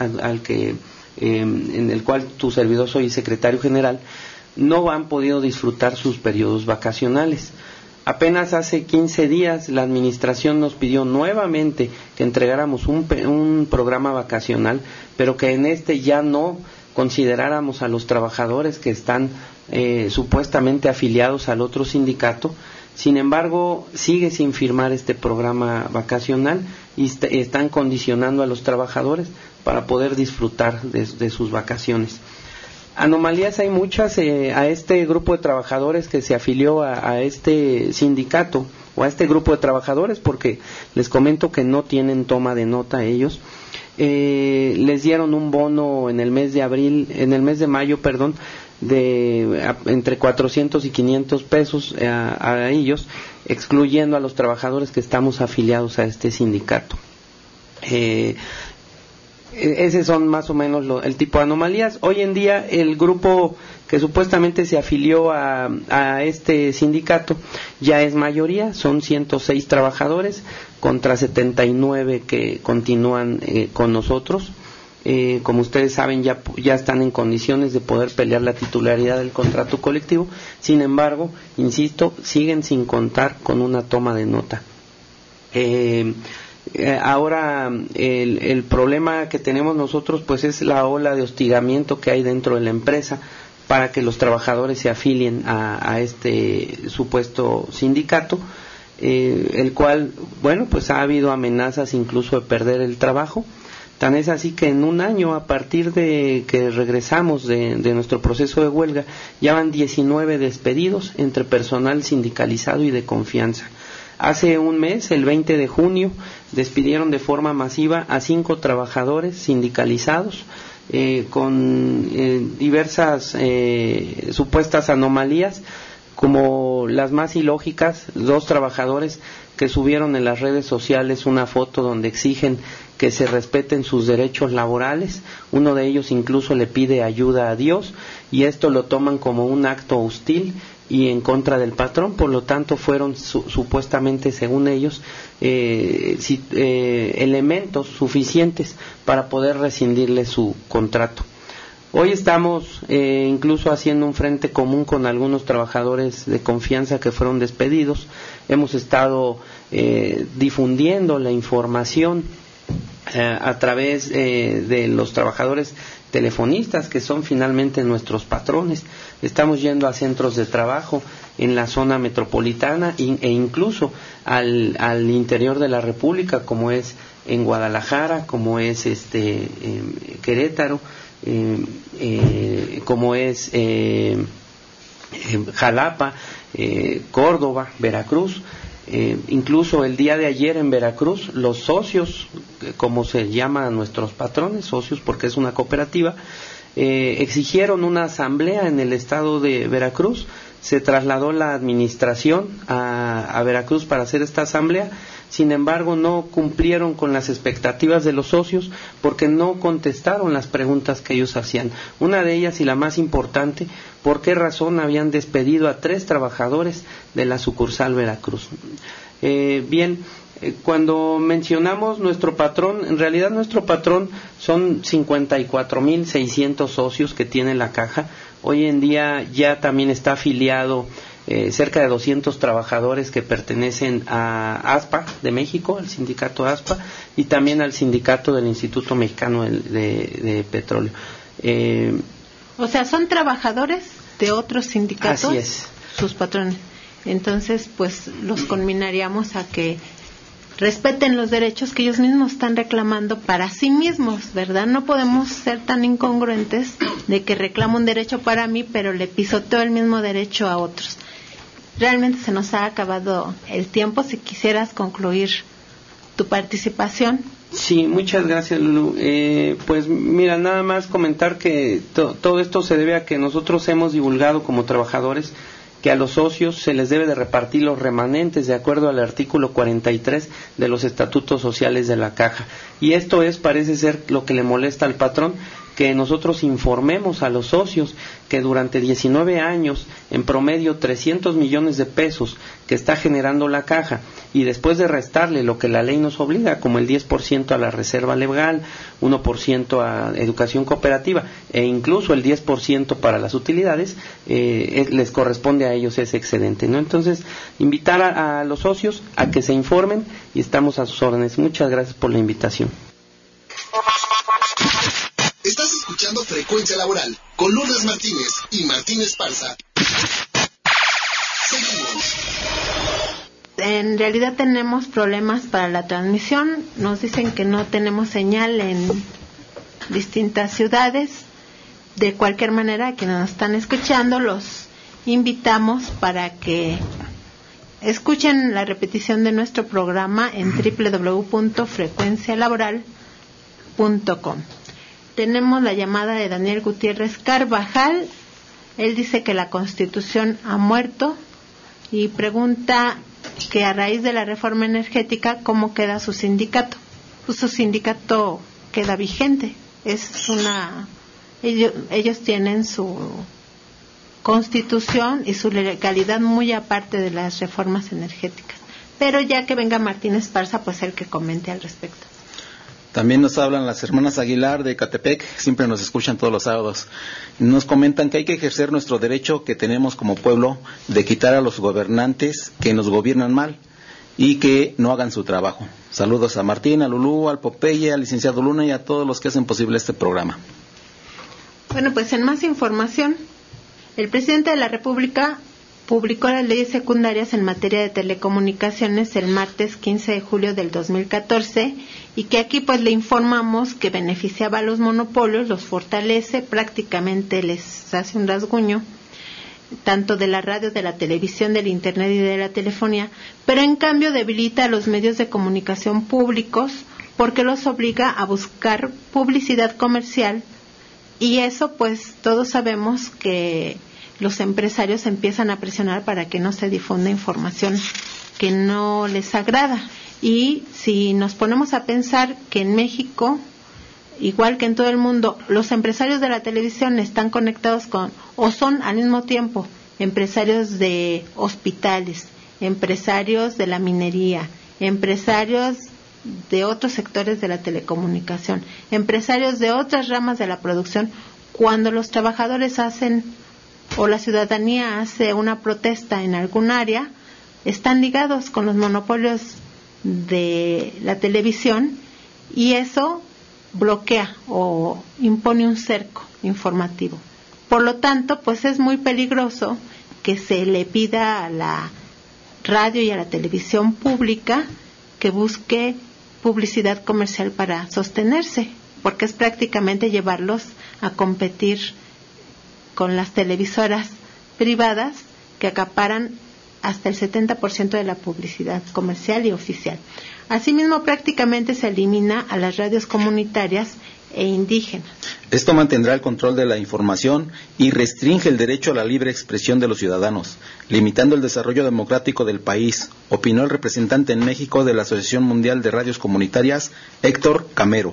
en el cual tu servidor soy secretario general, no han podido disfrutar sus periodos vacacionales. Apenas hace 15 días la administración nos pidió nuevamente que entregáramos un programa vacacional, pero que en ya no consideráramos a los trabajadores que están supuestamente afiliados al otro sindicato. Sin embargo, sigue sin firmar este programa vacacional y están condicionando a los trabajadores para poder disfrutar de sus vacaciones. Anomalías hay muchas a este grupo de trabajadores que se afilió a este sindicato o a este grupo de trabajadores, porque les comento que no tienen toma de nota ellos. Les dieron un bono en el mes de mayo, de entre 400 y 500 pesos a ellos, excluyendo a los trabajadores que estamos afiliados a este sindicato. Esos son más o menos el tipo de anomalías. Hoy en día el grupo que supuestamente se afilió a este sindicato ya es mayoría, son 106 trabajadores contra 79 que continúan con nosotros. Como ustedes saben, ya están en condiciones de poder pelear la titularidad del contrato colectivo. Sin embargo, insisto, siguen sin contar con una toma de nota. Ahora el problema que tenemos nosotros pues es la ola de hostigamiento que hay dentro de la empresa para que los trabajadores se afilien a este supuesto sindicato, el cual, bueno, pues ha habido amenazas incluso de perder el trabajo. Tan es así que en un año, a partir de que regresamos de nuestro proceso de huelga, ya van 19 despedidos entre personal sindicalizado y de confianza. Hace un mes, el 20 de junio, despidieron de forma masiva a 5 trabajadores sindicalizados con diversas supuestas anomalías, como las más ilógicas. 2 trabajadores que subieron en las redes sociales una foto donde exigen que se respeten sus derechos laborales. Uno de ellos incluso le pide ayuda a Dios, y esto lo toman como un acto hostil y en contra del patrón. Por lo tanto, fueron supuestamente, según ellos, elementos suficientes para poder rescindirle su contrato. Hoy estamos incluso haciendo un frente común con algunos trabajadores de confianza que fueron despedidos. Hemos estado difundiendo la información a través de los trabajadores telefonistas, que son finalmente nuestros patrones. Estamos yendo a centros de trabajo en la zona metropolitana e incluso al interior de la República, como es en Guadalajara, como es Querétaro, como es Jalapa, Córdoba, Veracruz. Incluso el día de ayer en Veracruz, los socios, como se llama a nuestros patrones, socios porque es una cooperativa, exigieron una asamblea en el estado de Veracruz. Se trasladó la administración a Veracruz para hacer esta asamblea. Sin embargo, no cumplieron con las expectativas de los socios porque no contestaron las preguntas que ellos hacían. Una de ellas, y la más importante, ¿por qué razón habían despedido a 3 trabajadores de la sucursal Veracruz? Cuando mencionamos nuestro patrón, en realidad nuestro patrón son 54,600 socios que tiene la caja. Hoy en día ya también está afiliado cerca de 200 trabajadores que pertenecen a ASPA de México, al sindicato ASPA, y también al sindicato del Instituto Mexicano de Petróleo. O sea, son trabajadores de otros sindicatos, así es, sus patrones. Entonces, pues los conminaríamos a que respeten los derechos que ellos mismos están reclamando para sí mismos, ¿verdad? No podemos ser tan incongruentes de que reclamo un derecho para mí, pero le pisoteo el mismo derecho a otros. Realmente se nos ha acabado el tiempo. Si quisieras concluir tu participación. Sí, muchas gracias, Lulu. Pues mira, nada más comentar que todo esto se debe a que nosotros hemos divulgado como trabajadores que a los socios se les debe de repartir los remanentes de acuerdo al artículo 43 de los estatutos sociales de la Caja. Y esto parece ser lo que le molesta al patrón, que nosotros informemos a los socios que durante 19 años, en promedio 300 millones de pesos que está generando la Caja, y después de restarle lo que la ley nos obliga, como el 10% a la reserva legal, 1% a educación cooperativa, e incluso el 10% para las utilidades, les corresponde a ellos ese excedente, ¿no? Entonces, invitar a los socios a que se informen, y estamos a sus órdenes. Muchas gracias por la invitación. Estás escuchando Frecuencia Laboral con Lourdes Martínez y Martín Esparza. Seguimos. En realidad tenemos problemas para la transmisión. Nos dicen que no tenemos señal en distintas ciudades. De cualquier manera, quienes nos están escuchando, los invitamos para que escuchen la repetición de nuestro programa en www.frecuencialaboral.com. Tenemos la llamada de Daniel Gutiérrez Carvajal. Él dice que la Constitución ha muerto y pregunta que a raíz de la reforma energética, ¿cómo queda su sindicato? Pues su sindicato queda vigente. Ellos tienen su Constitución y su legalidad muy aparte de las reformas energéticas. Pero ya que venga Martín Esparza, pues él que comente al respecto. También nos hablan las hermanas Aguilar de Catepec, siempre nos escuchan todos los sábados. Nos comentan que hay que ejercer nuestro derecho que tenemos como pueblo de quitar a los gobernantes que nos gobiernan mal y que no hagan su trabajo. Saludos a Martín, a Lulú, al Popeye, al licenciado Luna y a todos los que hacen posible este programa. Bueno, pues en más información, el presidente de la República publicó las leyes secundarias en materia de telecomunicaciones el martes 15 de julio del 2014 y que aquí pues le informamos que beneficiaba a los monopolios, los fortalece, prácticamente les hace un rasguño, tanto de la radio, de la televisión, del internet y de la telefonía, pero en cambio debilita a los medios de comunicación públicos porque los obliga a buscar publicidad comercial y eso pues todos sabemos que los empresarios empiezan a presionar para que no se difunda información que no les agrada. Y si nos ponemos a pensar que en México, igual que en todo el mundo, los empresarios de la televisión están conectados con, o son al mismo tiempo, empresarios de hospitales, empresarios de la minería, empresarios de otros sectores de la telecomunicación, empresarios de otras ramas de la producción, cuando los trabajadores hacen o la ciudadanía hace una protesta en algún área, están ligados con los monopolios de la televisión y eso bloquea o impone un cerco informativo. Por lo tanto, pues es muy peligroso que se le pida a la radio y a la televisión pública que busque publicidad comercial para sostenerse, porque es prácticamente llevarlos a competir con las televisoras privadas que acaparan hasta el 70% de la publicidad comercial y oficial. Asimismo, prácticamente se elimina a las radios comunitarias e indígenas. Esto mantendrá el control de la información y restringe el derecho a la libre expresión de los ciudadanos, limitando el desarrollo democrático del país, opinó el representante en México de la Asociación Mundial de Radios Comunitarias, Héctor Camero.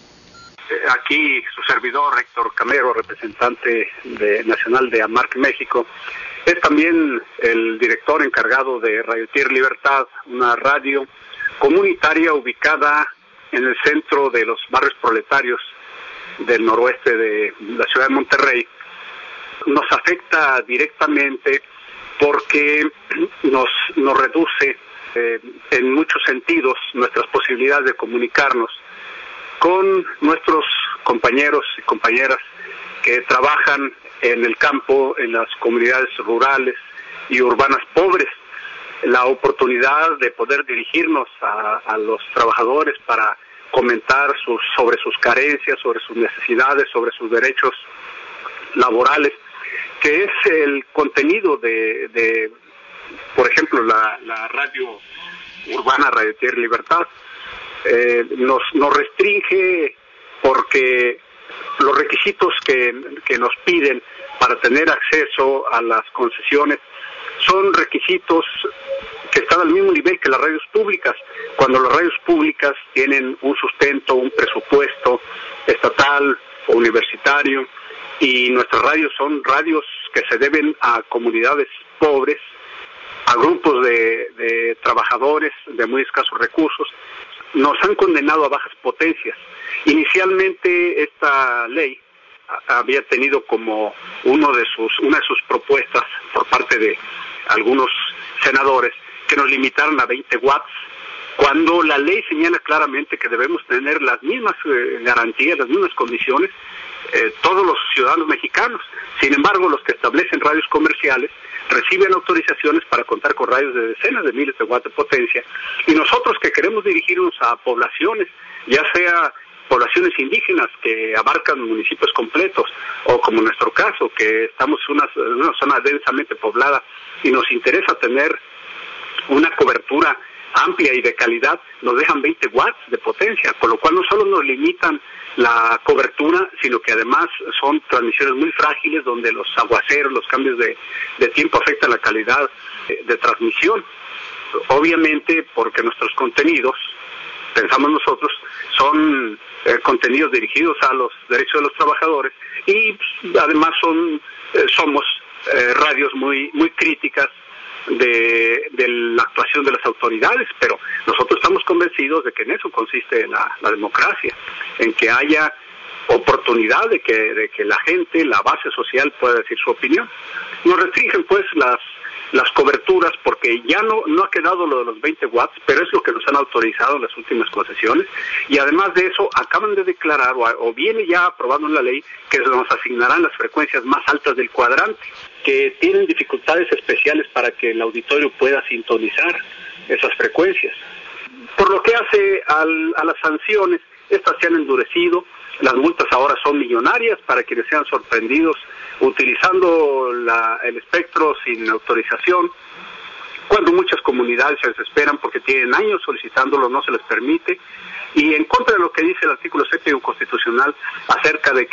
Aquí su servidor, Héctor Camero, representante nacional de AMARC México, es también el director encargado de Radio Tierra Libertad, una radio comunitaria ubicada en el centro de los barrios proletarios del noroeste de la ciudad de Monterrey. Nos afecta directamente porque nos reduce en muchos sentidos nuestras posibilidades de comunicarnos con nuestros compañeros y compañeras que trabajan en el campo, en las comunidades rurales y urbanas pobres, la oportunidad de poder dirigirnos a los trabajadores para comentar sobre sus carencias, sobre sus necesidades, sobre sus derechos laborales, que es el contenido de por ejemplo, la radio urbana Radio Tierra y Libertad. Nos restringe porque los requisitos que nos piden para tener acceso a las concesiones son requisitos que están al mismo nivel que las radios públicas, cuando las radios públicas tienen un sustento, un presupuesto estatal o universitario, y nuestras radios son radios que se deben a comunidades pobres, a grupos de trabajadores de muy escasos recursos. Nos han condenado a bajas potencias. Inicialmente esta ley había tenido como una de sus propuestas por parte de algunos senadores que nos limitaran a 20 watts, cuando la ley señala claramente que debemos tener las mismas garantías, las mismas condiciones, todos los ciudadanos mexicanos. Sin embargo, los que establecen radios comerciales reciben autorizaciones para contar con radios de decenas de miles de watts de potencia, y nosotros que queremos dirigirnos a poblaciones, ya sea poblaciones indígenas que abarcan municipios completos, o como en nuestro caso, que estamos en una zona densamente poblada y nos interesa tener una cobertura amplia y de calidad, nos dejan 20 watts de potencia, con lo cual no solo nos limitan la cobertura, sino que además son transmisiones muy frágiles donde los aguaceros, los cambios de tiempo afectan la calidad de transmisión. Obviamente porque nuestros contenidos, pensamos nosotros, son contenidos dirigidos a los derechos de los trabajadores, y además somos radios muy críticas de la actuación de las autoridades, pero nosotros estamos convencidos de que en eso consiste la democracia, en que haya oportunidad de que la gente, la base social, pueda decir su opinión. Nos restringen pues las coberturas porque ya no ha quedado lo de los 20 watts, pero es lo que nos han autorizado en las últimas concesiones, y además de eso acaban de declarar o viene ya aprobado en la ley que nos asignarán las frecuencias más altas del cuadrante, que tienen dificultades especiales para que el auditorio pueda sintonizar esas frecuencias. Por lo que hace a las sanciones, estas se han endurecido, las multas ahora son millonarias para quienes sean sorprendidos utilizando el espectro sin autorización, cuando muchas comunidades se desesperan porque tienen años solicitándolo, no se les permite, y en contra de lo que dice el artículo 7 constitucional acerca de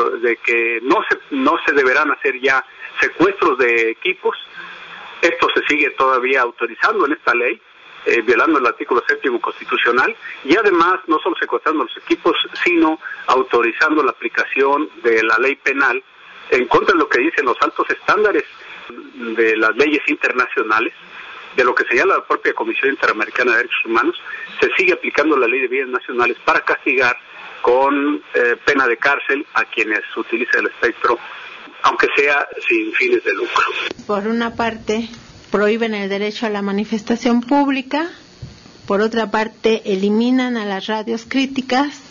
que no se deberán hacer ya secuestros de equipos. Esto se sigue todavía autorizando en esta ley, violando el artículo 7 constitucional, y además no solo secuestrando los equipos, sino autorizando la aplicación de la ley penal en contra de lo que dicen los altos estándares de las leyes internacionales, de lo que señala la propia Comisión Interamericana de Derechos Humanos. Se sigue aplicando la ley de bienes nacionales para castigar con pena de cárcel a quienes utilizan el espectro, aunque sea sin fines de lucro. Por una parte, prohíben el derecho a la manifestación pública, por otra parte, eliminan a las radios críticas,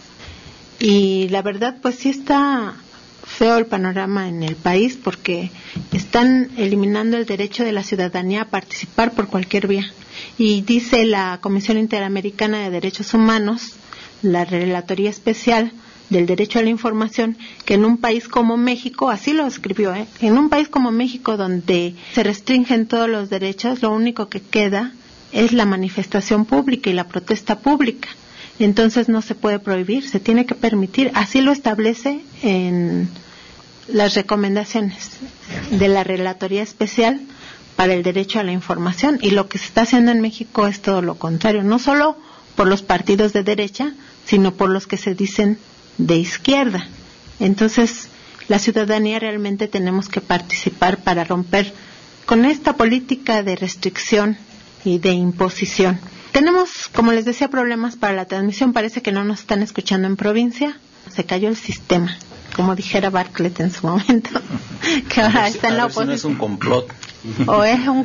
y la verdad, pues sí está feo el panorama en el país, porque están eliminando el derecho de la ciudadanía a participar por cualquier vía. Y dice la Comisión Interamericana de Derechos Humanos, la Relatoría Especial del Derecho a la Información, que en un país como México, así lo escribió, en un país como México donde se restringen todos los derechos, lo único que queda es la manifestación pública y la protesta pública. Entonces no se puede prohibir, se tiene que permitir. Así lo establece en las recomendaciones de la Relatoría Especial para el Derecho a la Información. Y lo que se está haciendo en México es todo lo contrario, no solo por los partidos de derecha, sino por los que se dicen de izquierda. Entonces, la ciudadanía realmente tenemos que participar para romper con esta política de restricción y de imposición. Tenemos, como les decía, problemas para la transmisión. Parece que no nos están escuchando en provincia. Se cayó el sistema, como dijera Bartlett en su momento, que ahora está en la oposición. No es un complot. O es un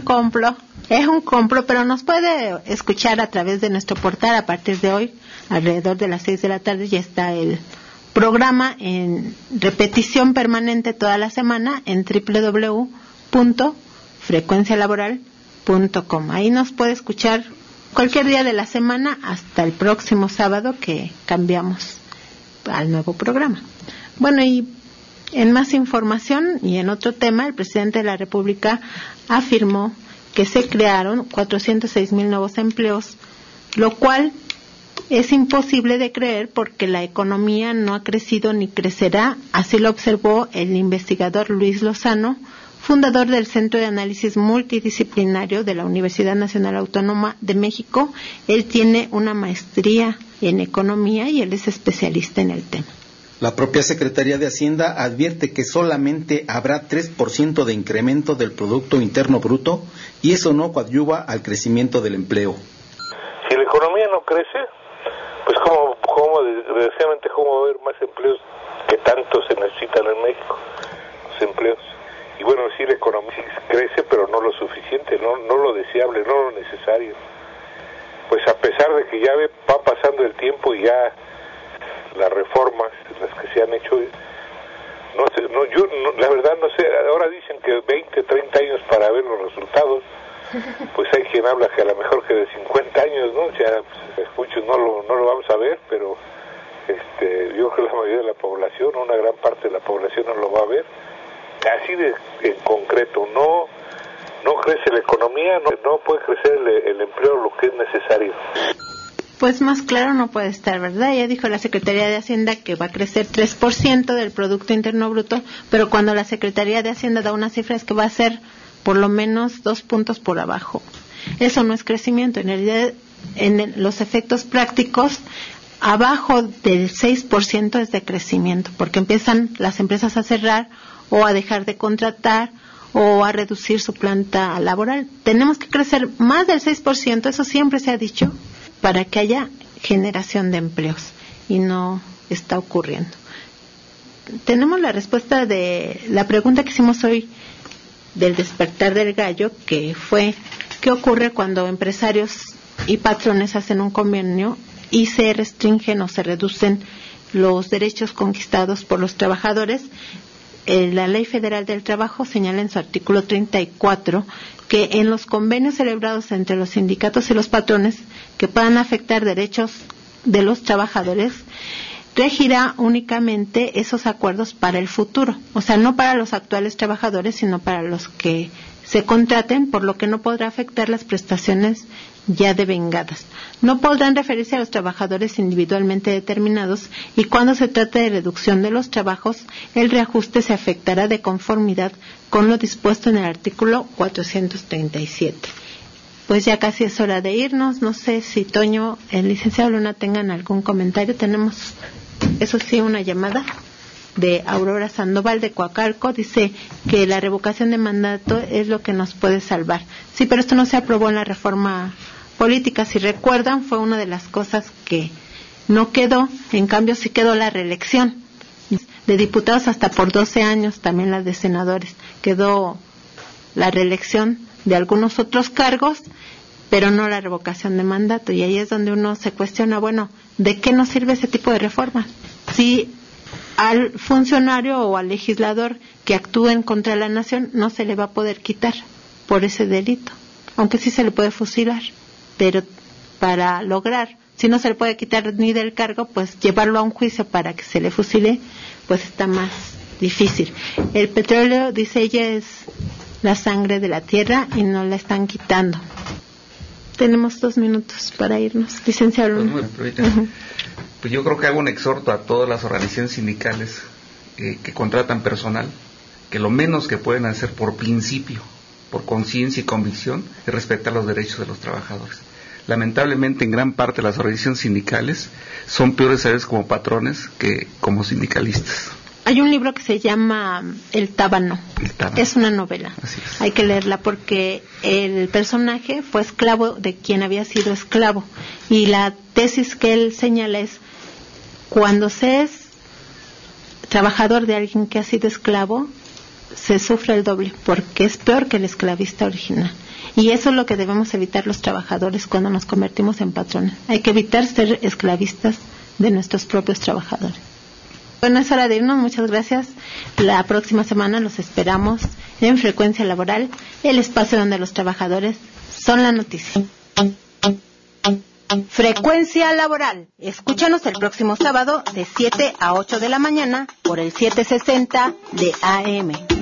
complot, pero nos puede escuchar a través de nuestro portal a partir de hoy, alrededor de las 6 de la tarde. Ya está el programa en repetición permanente toda la semana en www.frecuencialaboral.com. Ahí nos puede escuchar cualquier día de la semana hasta el próximo sábado que cambiamos al nuevo programa. Bueno, y en más información y en otro tema, el presidente de la República afirmó que se crearon 406,000 nuevos empleos, lo cual es imposible de creer porque la economía no ha crecido ni crecerá, así lo observó el investigador Luis Lozano, fundador del Centro de Análisis Multidisciplinario de la Universidad Nacional Autónoma de México. Él tiene una maestría en economía y él es especialista en el tema. La propia Secretaría de Hacienda advierte que solamente habrá 3% de incremento del Producto Interno Bruto y eso no coadyuva al crecimiento del empleo. Si la economía no crece, pues desgraciadamente cómo va a haber más empleos que tanto se necesitan en México, los empleos. Y bueno, sí, la economía crece, pero no lo suficiente, no lo deseable, no lo necesario. Pues a pesar de que ya va pasando el tiempo y ya las reformas, las que se han hecho, la verdad no sé, ahora dicen que 20, 30 años para ver los resultados, pues hay quien habla que a lo mejor que de 50 años, ¿no? O sea, pues, muchos no lo vamos a ver, pero yo creo que la mayoría de la población, una gran parte de la población no lo va a ver. Así en concreto, no crece la economía, no puede crecer el empleo lo que es necesario. Pues más claro no puede estar, ¿verdad? Ya dijo la Secretaría de Hacienda que va a crecer 3% del Producto Interno Bruto, pero cuando la Secretaría de Hacienda da una cifra es que va a ser por lo menos 2 puntos por abajo. Eso no es crecimiento. En realidad, los efectos prácticos, abajo del 6% es de crecimiento, porque empiezan las empresas a cerrar o a dejar de contratar o a reducir su planta laboral. Tenemos que crecer más del 6%, eso siempre se ha dicho, para que haya generación de empleos, y no está ocurriendo. Tenemos la respuesta de la pregunta que hicimos hoy del despertar del gallo, que fue: ¿qué ocurre cuando empresarios y patrones hacen un convenio y se restringen o se reducen los derechos conquistados por los trabajadores? La Ley Federal del Trabajo señala en su artículo 34 que en los convenios celebrados entre los sindicatos y los patrones que puedan afectar derechos de los trabajadores, regirá únicamente esos acuerdos para el futuro, o sea, no para los actuales trabajadores, sino para los que se contraten, por lo que no podrá afectar las prestaciones ya devengadas. No podrán referirse a los trabajadores individualmente determinados, y cuando se trate de reducción de los trabajos, el reajuste se afectará de conformidad con lo dispuesto en el artículo 437. Pues ya casi es hora de irnos. No sé si Toño, el licenciado Luna, tengan algún comentario. Tenemos, eso sí, una llamada de Aurora Sandoval de Coacalco. Dice que la revocación de mandato es lo que nos puede salvar. Sí, pero esto no se aprobó en la reforma política. Si recuerdan, fue una de las cosas que no quedó. En cambio, sí quedó la reelección de diputados hasta por 12 años, también las de senadores. Quedó la reelección de algunos otros cargos, pero no la revocación de mandato. Y ahí es donde uno se cuestiona, bueno, ¿de qué nos sirve ese tipo de reformas? Si al funcionario o al legislador que actúen contra la nación no se le va a poder quitar por ese delito, aunque sí se le puede fusilar, pero para lograr, si no se le puede quitar ni del cargo, pues llevarlo a un juicio para que se le fusile, pues está más difícil. El petróleo, dice ella, es la sangre de la tierra y no la están quitando. Tenemos 2 minutos para irnos, licenciado. Pues yo creo que hago un exhorto a todas las organizaciones sindicales que contratan personal, que lo menos que pueden hacer por principio, por conciencia y convicción, es respetar los derechos de los trabajadores. Lamentablemente, en gran parte de las organizaciones sindicales son peores a veces como patrones que como sindicalistas. Hay un libro que se llama El Tábano. Es una novela. Hay que leerla porque el personaje fue esclavo de quien había sido esclavo. Y la tesis que él señala es: cuando se es trabajador de alguien que ha sido esclavo, se sufre el doble, porque es peor que el esclavista original. Y eso es lo que debemos evitar los trabajadores cuando nos convertimos en patrones. Hay que evitar ser esclavistas de nuestros propios trabajadores. Bueno, es hora de irnos. Muchas gracias. La próxima semana los esperamos en Frecuencia Laboral, el espacio donde los trabajadores son la noticia. Frecuencia Laboral. Escúchanos el próximo sábado de 7 a 8 de la mañana por el 760 de AM.